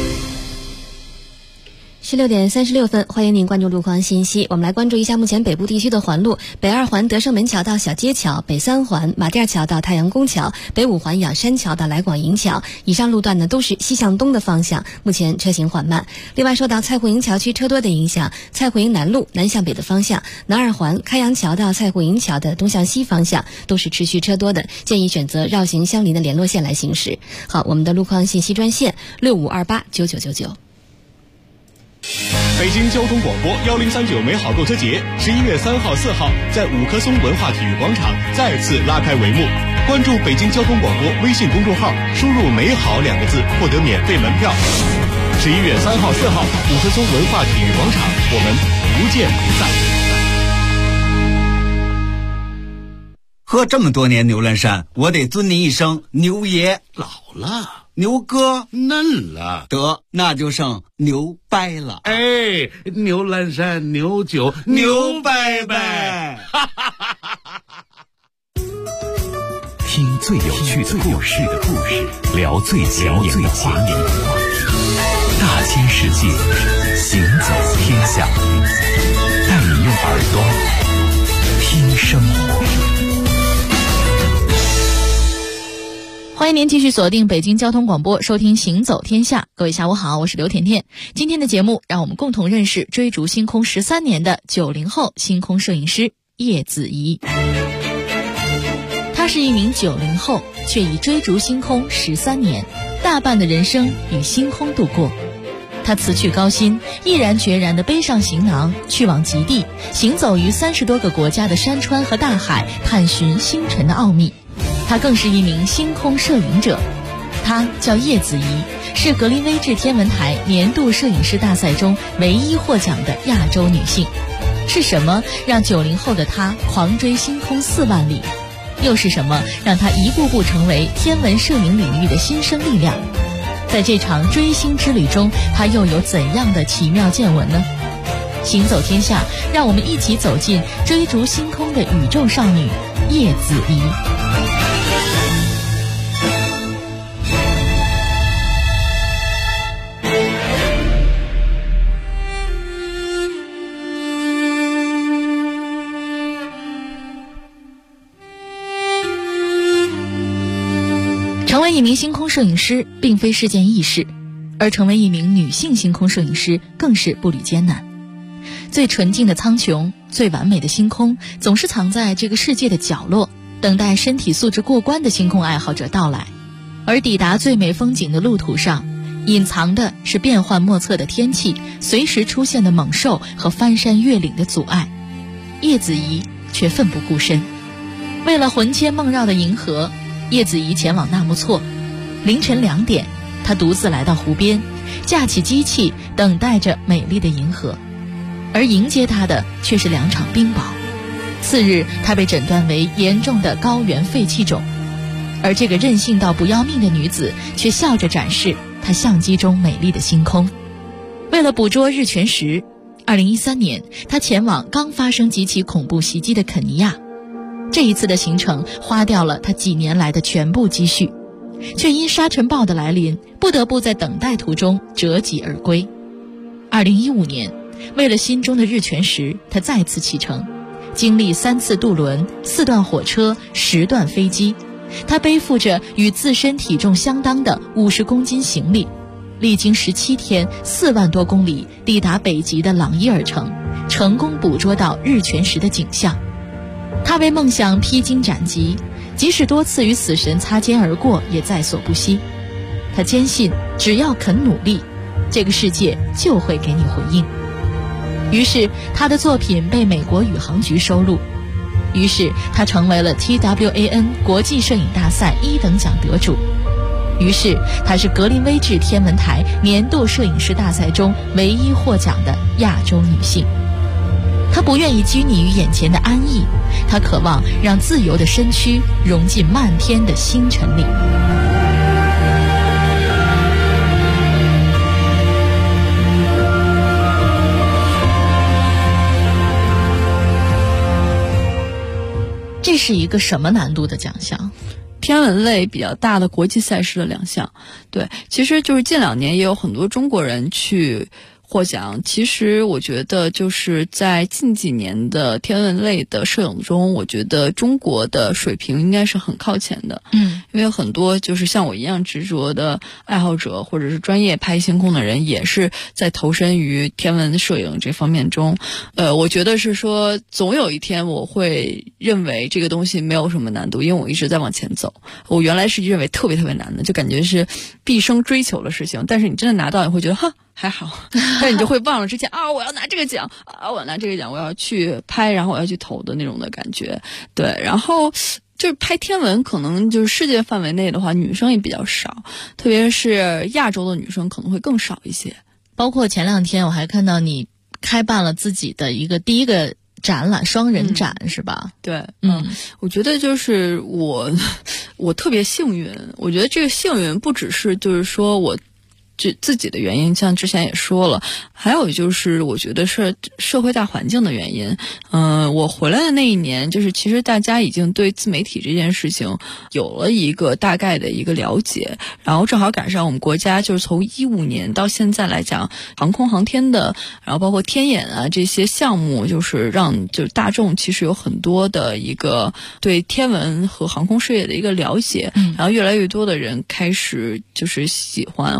16点36分，欢迎您关注路况信息。我们来关注一下目前北部地区的环路：北2环德胜门桥到小街桥，北3环马甸桥到太阳宫桥，北5环仰山桥到来广营桥。以上路段呢都是西向东的方向，目前车行缓慢。另外，受到蔡户营桥区车多的影响，蔡户营南路南向北的方向，南2环开阳桥到蔡户营桥的东向西方向都是持续车多的，建议选择绕行相邻的联络线来行驶。好，我们的路况信息专线65289999。 北京交通广播1039美好购车节11月3号、4号在五棵松文化体育广场再次拉开帷幕。关注北京交通广播微信公众号，输入“美好”2个字，获得免费门票。11月3号、4号，五棵松文化体育广场，我们不见不散。 喝这么多年牛栏山，我得尊你一声牛爷。 老了， 牛哥嫩了， 得那就剩牛掰了。 哎，牛栏山牛酒牛掰掰， 听最有趣的故事，聊最前沿的话题，大千世界，行走天下，带你用耳朵听生活。 欢迎您继续锁定北京交通广播，收听行走天下。各位下午好，我是刘甜甜。今天的节目让我们共同认识追逐星空13年的90后星空摄影师叶子怡。他是一名90后，却已追逐星空13年，大半的人生与星空度过。 他辞去高薪，毅然决然地背上行囊，去往极地，行走于30多个国家的山川和大海，探寻星辰的奥秘。他更是一名星空摄影者，她叫叶子怡，是格林威治天文台年度摄影师大赛中唯一获奖的亚洲女性。是什么让90后的她狂追星空4万里？又是什么让她一步步成为天文摄影领域的新生力量？在这场追星之旅中，她又有怎样的奇妙见闻呢？行走天下，让我们一起走进追逐星空的宇宙少女叶子怡。成为一名星空摄影师并非是件易事，而成为一名女性星空摄影师更是步履艰难。最纯净的苍穹，最完美的星空，总是藏在这个世界的角落，等待身体素质过关的星空爱好者到来。而抵达最美风景的路途上，隐藏的是变幻莫测的天气，随时出现的猛兽和翻山越岭的阻碍。叶子怡却奋不顾身，为了魂牵梦绕的银河，叶子怡前往纳木错。凌晨2点，她独自来到湖边，架起机器，等待着美丽的银河。而迎接她的却是2场冰雹。次日，她被诊断为严重的高原肺气肿。而这个任性到不要命的女子，却笑着展示她相机中美丽的星空。为了捕捉日全食，2013年，她前往刚发生几起恐怖袭击的肯尼亚。这一次的行程花掉了他几年来的全部积蓄，却因沙尘暴的来临，不得不在等待途中折戟而归。2015年，为了心中的日全食，他再次启程，经历3次渡轮、4段火车、10段飞机，他背负着与自身体重相当的50公斤行李，历经17天、4万多公里，抵达北极的朗伊尔城，成功捕捉到日全食的景象。他为梦想披荆斩棘，即使多次与死神擦肩而过，也在所不惜。他坚信，只要肯努力，这个世界就会给你回应。于是，他的作品被美国宇航局收录。于是，他成为了 TWAN 国际摄影大赛1等奖得主。于是，她是格林威治天文台年度摄影师大赛中唯一获奖的亚洲女性。她不愿意拘泥于眼前的安逸，她渴望让自由的身躯融进漫天的星辰里。这是一个什么难度的奖项？ 天文类比较大的国际赛事的2项。对，其实就是近2年也有很多中国人去获奖。其实我觉得就是在近几年的天文类的摄影中，我觉得中国的水平应该是很靠前的。因为很多就是像我一样执着的爱好者或者是专业拍星空的人，也是在投身于天文摄影这方面中。我觉得是说总有一天我会认为这个东西没有什么难度，因为我一直在往前走。我原来是认为特别特别难的，就感觉是毕生追求的事情，但是你真的拿到，你会觉得哈还好，但你就会忘了之前我要拿这个奖我要拿这个奖，我要去拍，然后我要去投的那种的感觉。对，然后就是拍天文，可能就是世界范围内的话，女生也比较少，特别是亚洲的女生可能会更少一些。 包括前2天我还看到你开办了自己的第一个展览，双人展，是吧？ 对，我觉得就是我特别幸运。我觉得这个幸运不只是就是说我自己的原因，像之前也说了，还有就是我觉得是社会大环境的原因。我回来的那一年，就是其实大家已经对自媒体这件事情有了一个大概的一个了解，然后正好赶上我们国家就是从15年到现在来讲，航空航天的，然后包括天眼啊这些项目，就是让就是大众其实有很多的一个对天文和航空事业的一个了解，然后越来越多的人开始就是喜欢或者说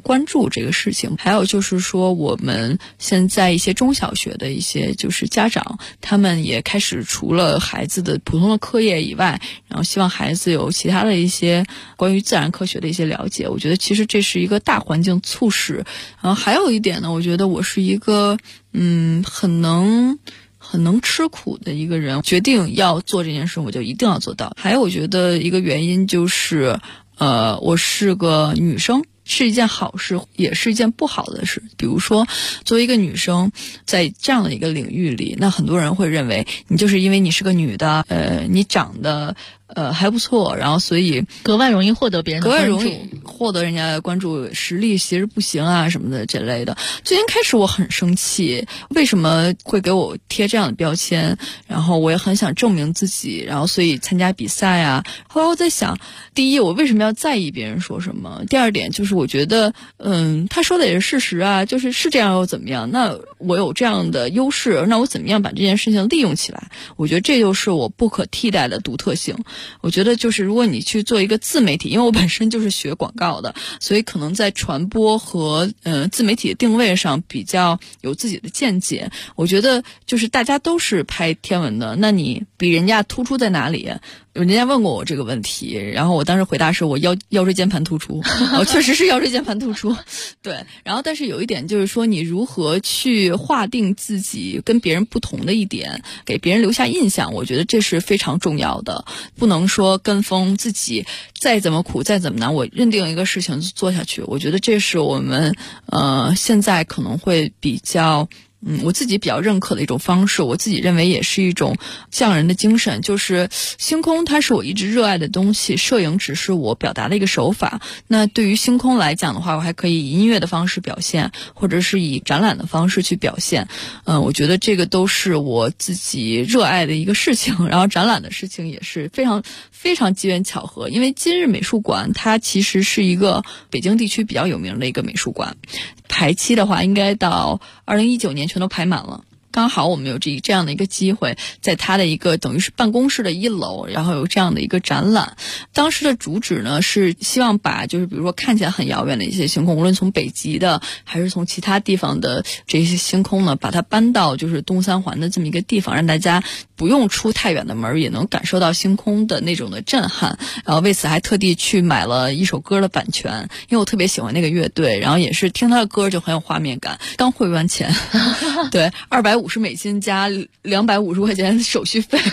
关注这个事情。还有就是说，我们现在一些中小学的一些就是家长，他们也开始除了孩子的普通的课业以外，然后希望孩子有其他的一些关于自然科学的一些了解。我觉得其实这是一个大环境促使。然后还有一点呢，我觉得我是一个很能吃苦的一个人，决定要做这件事我就一定要做到。还有我觉得一个原因就是我是个女生，是一件好事，也是一件不好的事。比如说作为一个女生在这样的一个领域里，那很多人会认为你就是因为你是个女的，你长得还不错，然后所以格外容易获得别人的关注， 格外容易获得人家的关注，实力其实不行啊什么的这类的。最近开始我很生气，为什么会给我贴这样的标签，然后我也很想证明自己，然后所以参加比赛啊。后来我在想，第一我为什么要在意别人说什么，第二点就是我觉得他说的也是事实啊，就是这样又怎么样，那我有这样的优势，那我怎么样把这件事情利用起来，我觉得这就是我不可替代的独特性。我觉得就是如果你去做一个自媒体，因为我本身就是学广告的，所以可能在传播和自媒体的定位上比较有自己的见解。我觉得就是大家都是拍天文的，那你比人家突出在哪里？人家问过我这个问题，然后我当时回答是我腰椎间盘突出，我确实是腰椎间盘突出，对。然后但是有一点就是说，你如何去划定自己跟别人不同的一点，给别人留下印象，我觉得这是非常重要的。不能说跟风，自己再怎么苦再怎么难，我认定一个事情就做下去。我觉得这是我们现在可能会比较我自己比较认可的一种方式，我自己认为也是一种匠人的精神。就是星空它是我一直热爱的东西，摄影只是我表达的一个手法。那对于星空来讲的话，我还可以以音乐的方式表现，或者是以展览的方式去表现。我觉得这个都是我自己热爱的一个事情。然后展览的事情也是非常非常机缘巧合，因为今日美术馆它其实是一个北京地区比较有名的一个美术馆，排期的话应该到2019年全都排满了。刚好我们有这样的一个机会，在它的一个等于是办公室的1楼，然后有这样的一个展览。当时的主旨呢是希望把就是比如说看起来很遥远的一些星空，无论从北极的还是从其他地方的这些星空呢，把它搬到就是东三环的这么一个地方，让大家不用出太远的门也能感受到星空的那种的震撼。然后为此还特地去买了一首歌的版权，因为我特别喜欢那个乐队，然后也是听他的歌就很有画面感。刚汇完钱对$250加250块钱手续费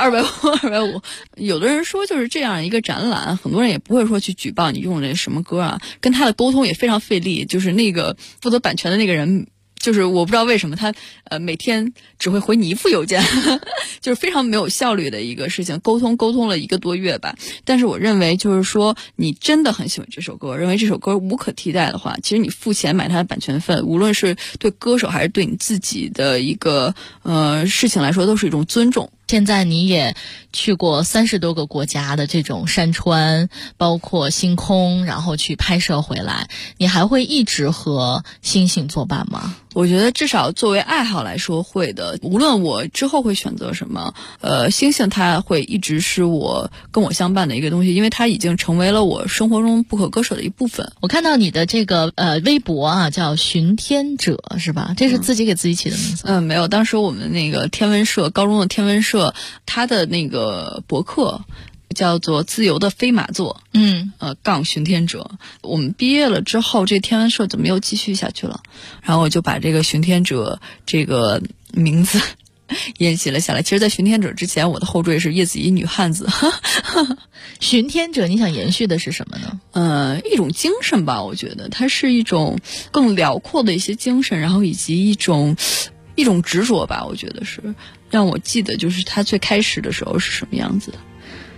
，250。有的人说就是这样一个展览，很多人也不会说去举报你用的什么歌啊，跟他的沟通也非常费力。就是那个负责版权的那个人，就是我不知道为什么他每天只会回你1封邮件就是非常没有效率的一个事情，沟通了1个多月吧。但是我认为就是说你真的很喜欢这首歌，认为这首歌无可替代的话，其实你付钱买它的版权费，无论是对歌手还是对你自己的一个事情来说，都是一种尊重。 现在你也去过30多个国家的这种山川，包括星空，然后去拍摄回来，你还会一直和星星作伴吗？ 我觉得至少作为爱好来说会的，无论我之后会选择什么，星星它会一直是跟我相伴的一个东西，因为它已经成为了我生活中不可割舍的一部分。 我看到你的这个微博啊，叫寻天者是吧？这是自己给自己起的名字？ 没有，当时我们那个天文社，高中的天文社，它的那个博客叫做自由的飞马座，寻天者。我们毕业了之后，这天文社就没有继续下去了，然后我就把这个寻天者这个名字沿袭了下来。其实在寻天者之前，我的后缀是叶子怡女汉子寻天者你想延续的是什么呢？一种精神吧，我觉得它是一种更辽阔的一些精神，然后以及一种执着吧，我觉得是让我记得就是他最开始的时候是什么样子的。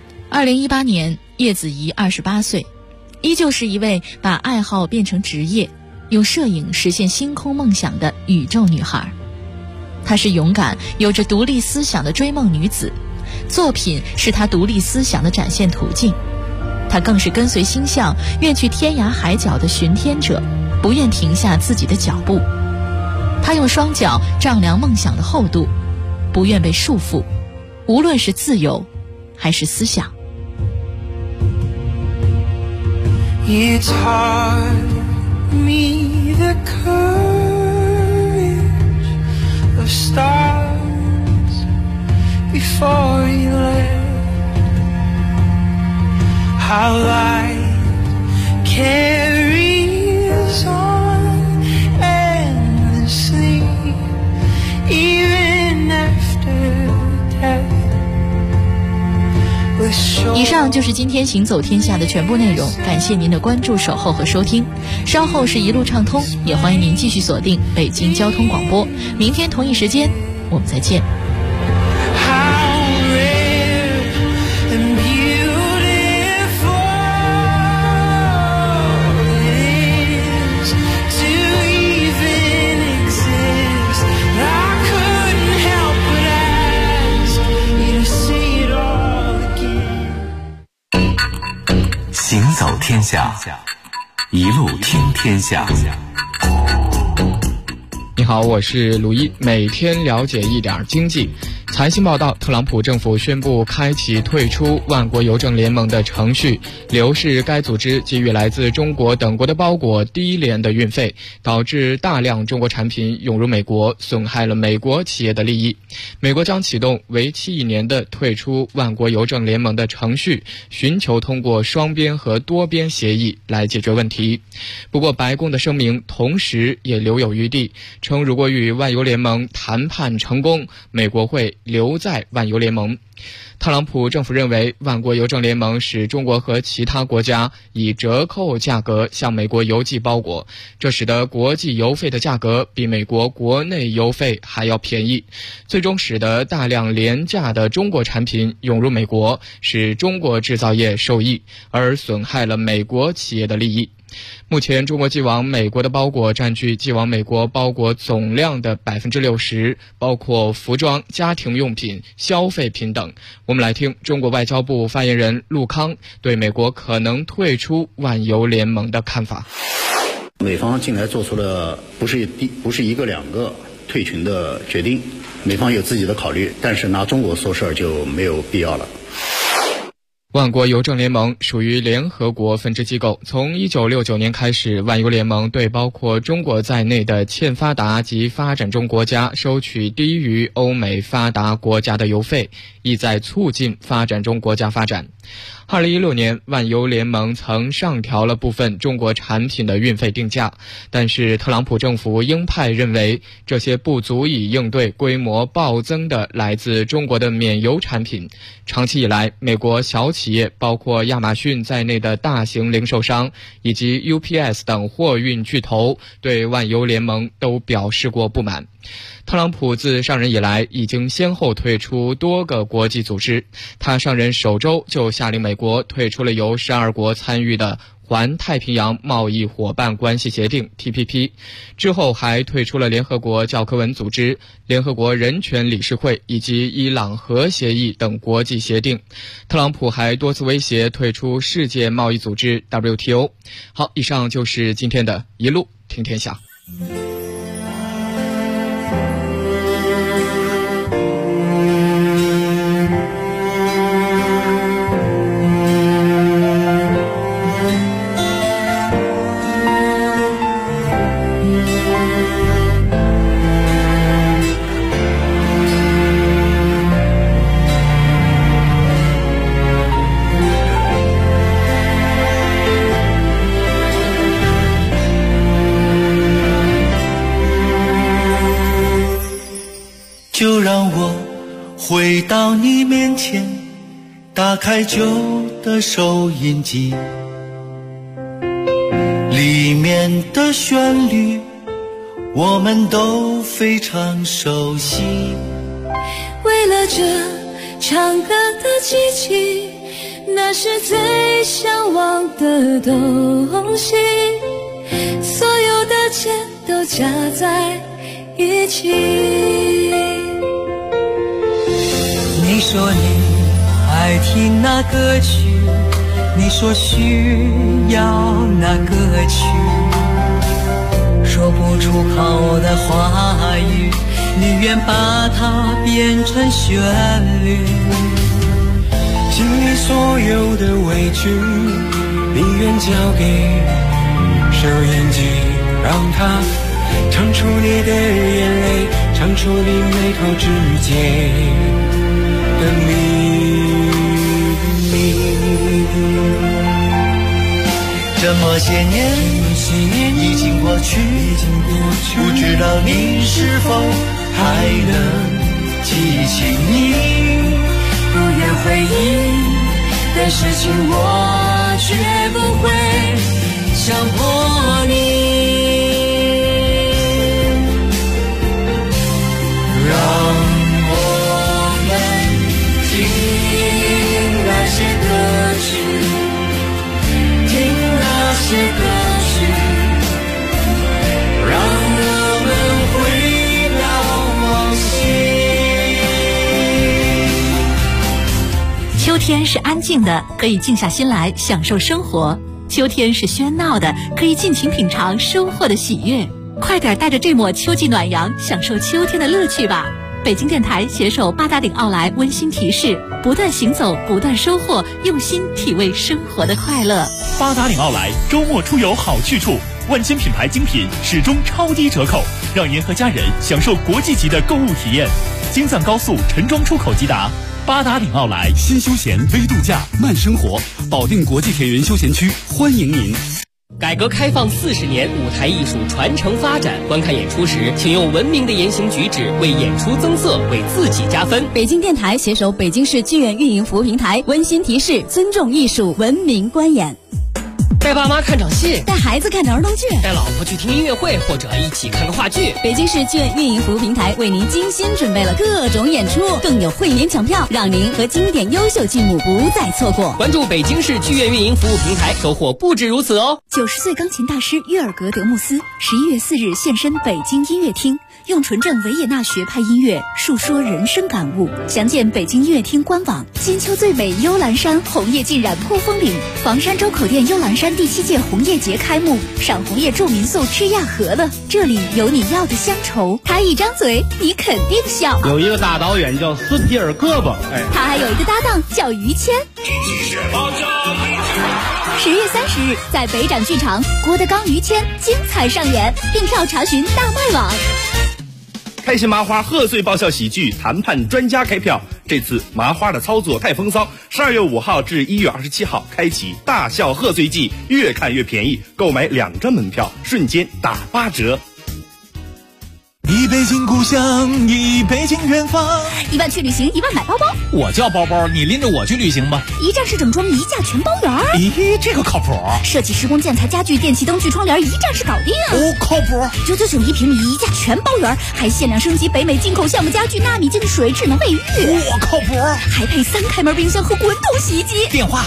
2018年，叶子怡28岁，依旧是一位把爱好变成职业，用摄影实现星空梦想的宇宙女孩。她是勇敢、有着独立思想的追梦女子，作品是她独立思想的展现途径。她更是跟随星象，愿去天涯海角的寻天者，不愿停下自己的脚步。她用双脚丈量梦想的厚度，不愿被束缚，无论是自由还是思想。 It's hard me the courage of stars before you left. How light carries on endlessly, even after death. 以上就是今天行走天下的全部内容，感谢您的关注、守候和收听。稍后是一路畅通，也欢迎您继续锁定北京交通广播。明天同一时间，我们再见。 行走天下，一路听天下。 你好，我是鲁一，每天了解一点经济。财新报道，特朗普政府宣布开启退出万国邮政联盟的程序，理由是该组织给予来自中国等国的包裹低廉的运费，导致大量中国产品涌入美国，损害了美国企业的利益。美国将启动为期1年的退出万国邮政联盟的程序，寻求通过双边和多边协议来解决问题。不过白宫的声明同时也留有余地，称如果与万邮联盟谈判成功，美国会留在万邮联盟。特朗普政府认为万国邮政联盟使中国和其他国家以折扣价格向美国邮寄包裹，这使得国际邮费的价格比美国国内邮费还要便宜，最终使得大量廉价的中国产品涌入美国，使中国制造业受益，而损害了美国企业的利益。目前中国寄往美国的包裹占据寄往美国包裹总量的 60%， 包括服装、家庭用品、消费品等。我们来听中国外交部发言人陆康对美国可能退出万邮联盟的看法。 美方近来做出了不是一个两个退群的决定，美方有自己的考虑，但是拿中国说事儿就没有必要了。 万国邮政联盟属于联合国分支机构，从1969年开始，万邮联盟对包括中国在内的欠发达及发展中国家收取低于欧美发达国家的邮费，意在促进发展中国家发展。2016年，万邮联盟曾上调了部分中国产品的运费定价，但是特朗普政府鹰派认为这些不足以应对规模暴增的来自中国的免邮产品。长期以来，美国小企业包括亚马逊在内的大型零售商以及 UPS 等货运巨头对万邮联盟都表示过不满。特朗普自上任以来已经先后退出多个国际组织，他上任首周就下令美国退出了由12国参与的环太平洋贸易伙伴关系协定 TPP， 之后还退出了联合国教科文组织、联合国人权理事会以及伊朗核协议等国际协定。特朗普还多次威胁退出世界贸易组织 WTO。 好，以上就是今天的一路听天下。 就让我回到你面前，打开旧的收音机，里面的旋律我们都非常熟悉。 为了这唱歌的机器，那是最向往的东西，所有的钱都加在一起。 你说你爱听那歌曲，你说需要那歌曲，说不出口的话语，你愿把它变成旋律。心里所有的委屈，你愿交给收音机让它唱出你的眼泪，唱出你眉头之间的秘密。 这么些年已经过去，不知道你是否还能记起你不愿回忆的事情，我绝不会强迫你。 让我们听那些歌曲，听那些歌曲，让我们回到往昔。 秋天是安静的，可以静下心来享受生活；秋天是喧闹的，可以尽情品尝收获的喜悦。快点带着这抹秋季暖阳，享受秋天的乐趣吧！北京电台携手八达岭奥莱温馨提示：不断行走，不断收获，用心体味生活的快乐。 八达岭奥莱周末出游好去处，万千品牌精品始终超低折扣，让您和家人享受国际级的购物体验。京藏高速陈庄出口即达。八达岭奥莱， 新休闲微度假慢生活，保定国际田园休闲区欢迎您。 改革开放40年，舞台艺术传承发展。观看演出时，请用文明的言行举止为演出增色，为自己加分。 北京电台携手北京市剧院运营服务平台温馨提示：尊重艺术，文明观演。 带爸妈看场戏， 带孩子看儿童剧， 带老婆去听音乐会，或者一起看个话剧。 北京市剧院运营服务平台为您精心准备了各种演出，更有会员抢票，让您和经典优秀剧目不再错过。 关注北京市剧院运营服务平台，收获不止如此哦。 90岁钢琴大师约尔格德穆斯11月4日现身北京音乐厅，用纯正维也纳学派音乐述说人生感悟。详见北京音乐厅官网。金秋最美幽兰山，红叶浸染破风岭。房山周口店幽兰山第7届红叶节开幕，赏红叶助民宿吃亚河了，这里有你要的乡愁。他一张嘴，你肯定笑。 有一个大导演叫斯皮尔胳膊， 他还有一个搭档叫于谦。10月30日，在北展剧场，郭德纲、于谦精彩上演，订票查询大麦网。 开心麻花贺岁爆笑喜剧谈判专家开票，这次麻花的操作太风骚，12月5号至1月27号开启大笑贺岁季，越看越便宜，购买2张门票瞬间打8折。 一北京故乡，一北京远方。 1万去旅行，1万买包包。 我叫包包，你拎着我去旅行吧。 一站式整装，一价全包圆。 咦，这个靠谱。 设计施工建材家具电器灯具窗帘，一站式搞定。 哦，靠谱。 9991平米，一价全包圆，还限量升级北美进口橡木家具、纳米净水、智能卫浴。 哇，靠谱。 还配3开门冰箱和滚筒洗衣机。 电话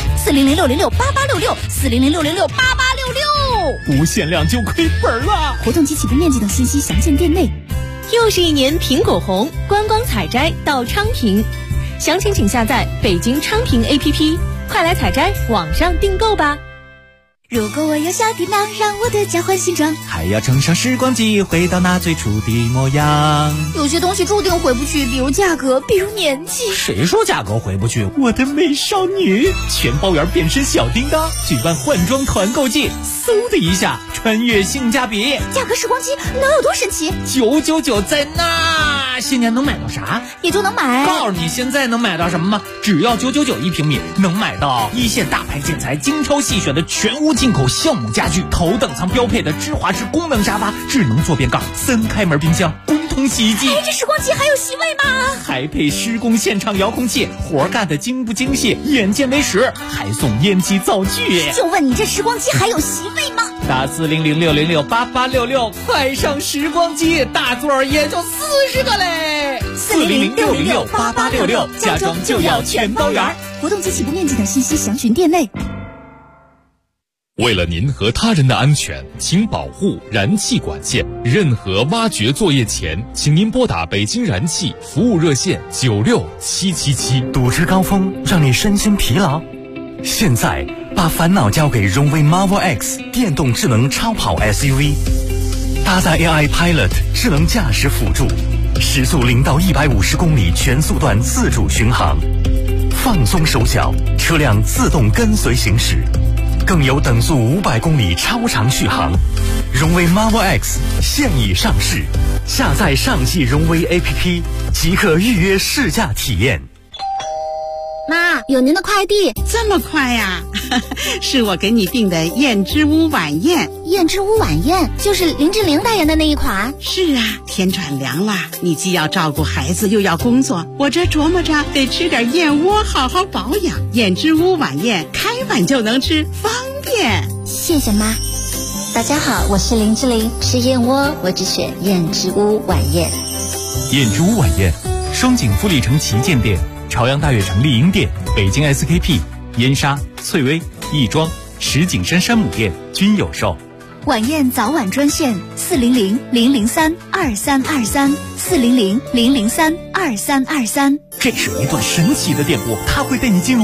400-606-8866，400-606-8866。 不限量就亏本了。 活动及起步面积等信息详见店内。 又是一年苹果红，观光采摘到昌平，详情请下载北京昌平 APP， 快来采摘，网上订购吧。 如果我有小叮当，让我的家换新装， 还要乘上时光机，回到那最初的模样。 有些东西注定回不去，比如价格，比如年纪。 谁说价格回不去？ 我的美少女，全包圆变身小叮当，举办换装团购季，嗖的一下穿越性价比。 价格时光机能有多神奇 ？999在那，新年能买到啥？ 也就能买。 告诉你现在能买到什么吗？只要9991平米，能买到一线大牌建材精挑细选的全屋进口橡木家具，头等舱标配的芝华士功能沙发，智能坐便杠，3开门冰箱，滚筒洗衣机。 这时光机还有席位吗？ 还配施工现场遥控器，活干的精不精细，眼见为实，还送烟机灶具。 就问你这时光机还有席位吗？ 打400-606-8866，快上时光机，大座也就40个嘞。 400-606-8866， 家装就要全包圆。 活动及起步面积等信息详询店内。 为了您和他人的安全，请保护燃气管线。任何挖掘作业前，请您拨打北京燃气服务热线96777。 堵车高峰让你身心疲劳，现在把烦恼交给荣威 Marvel X 电动智能超跑 SUV， 搭载 AI Pilot 智能驾驶辅助，时速0到150公里全速段自主巡航，放松手脚，车辆自动跟随行驶。 更有等速500公里超长续航。荣威 Marvel X 现已上市，下载上汽荣威 APP 即可预约试驾体验。 妈，有您的快递。 这么快呀？是我给你订的燕之屋晚宴。 燕之屋晚宴就是林志玲代言的那一款。 是啊，天转凉了，你既要照顾孩子又要工作，我这琢磨着得吃点燕窝好好保养。燕之屋晚宴开碗就能吃，方便。 谢谢妈。大家好，我是林志玲，吃燕窝我只选燕之屋晚宴。 燕之屋晚宴，双井富力城旗舰店、朝阳大悦城丽婴店、北京 SKP、燕莎、翠微、亦庄、石景山山姆店均有售。 晚宴早晚专线400-003-2323，400-003-2323。 这是一段神奇的电波，它会带你进入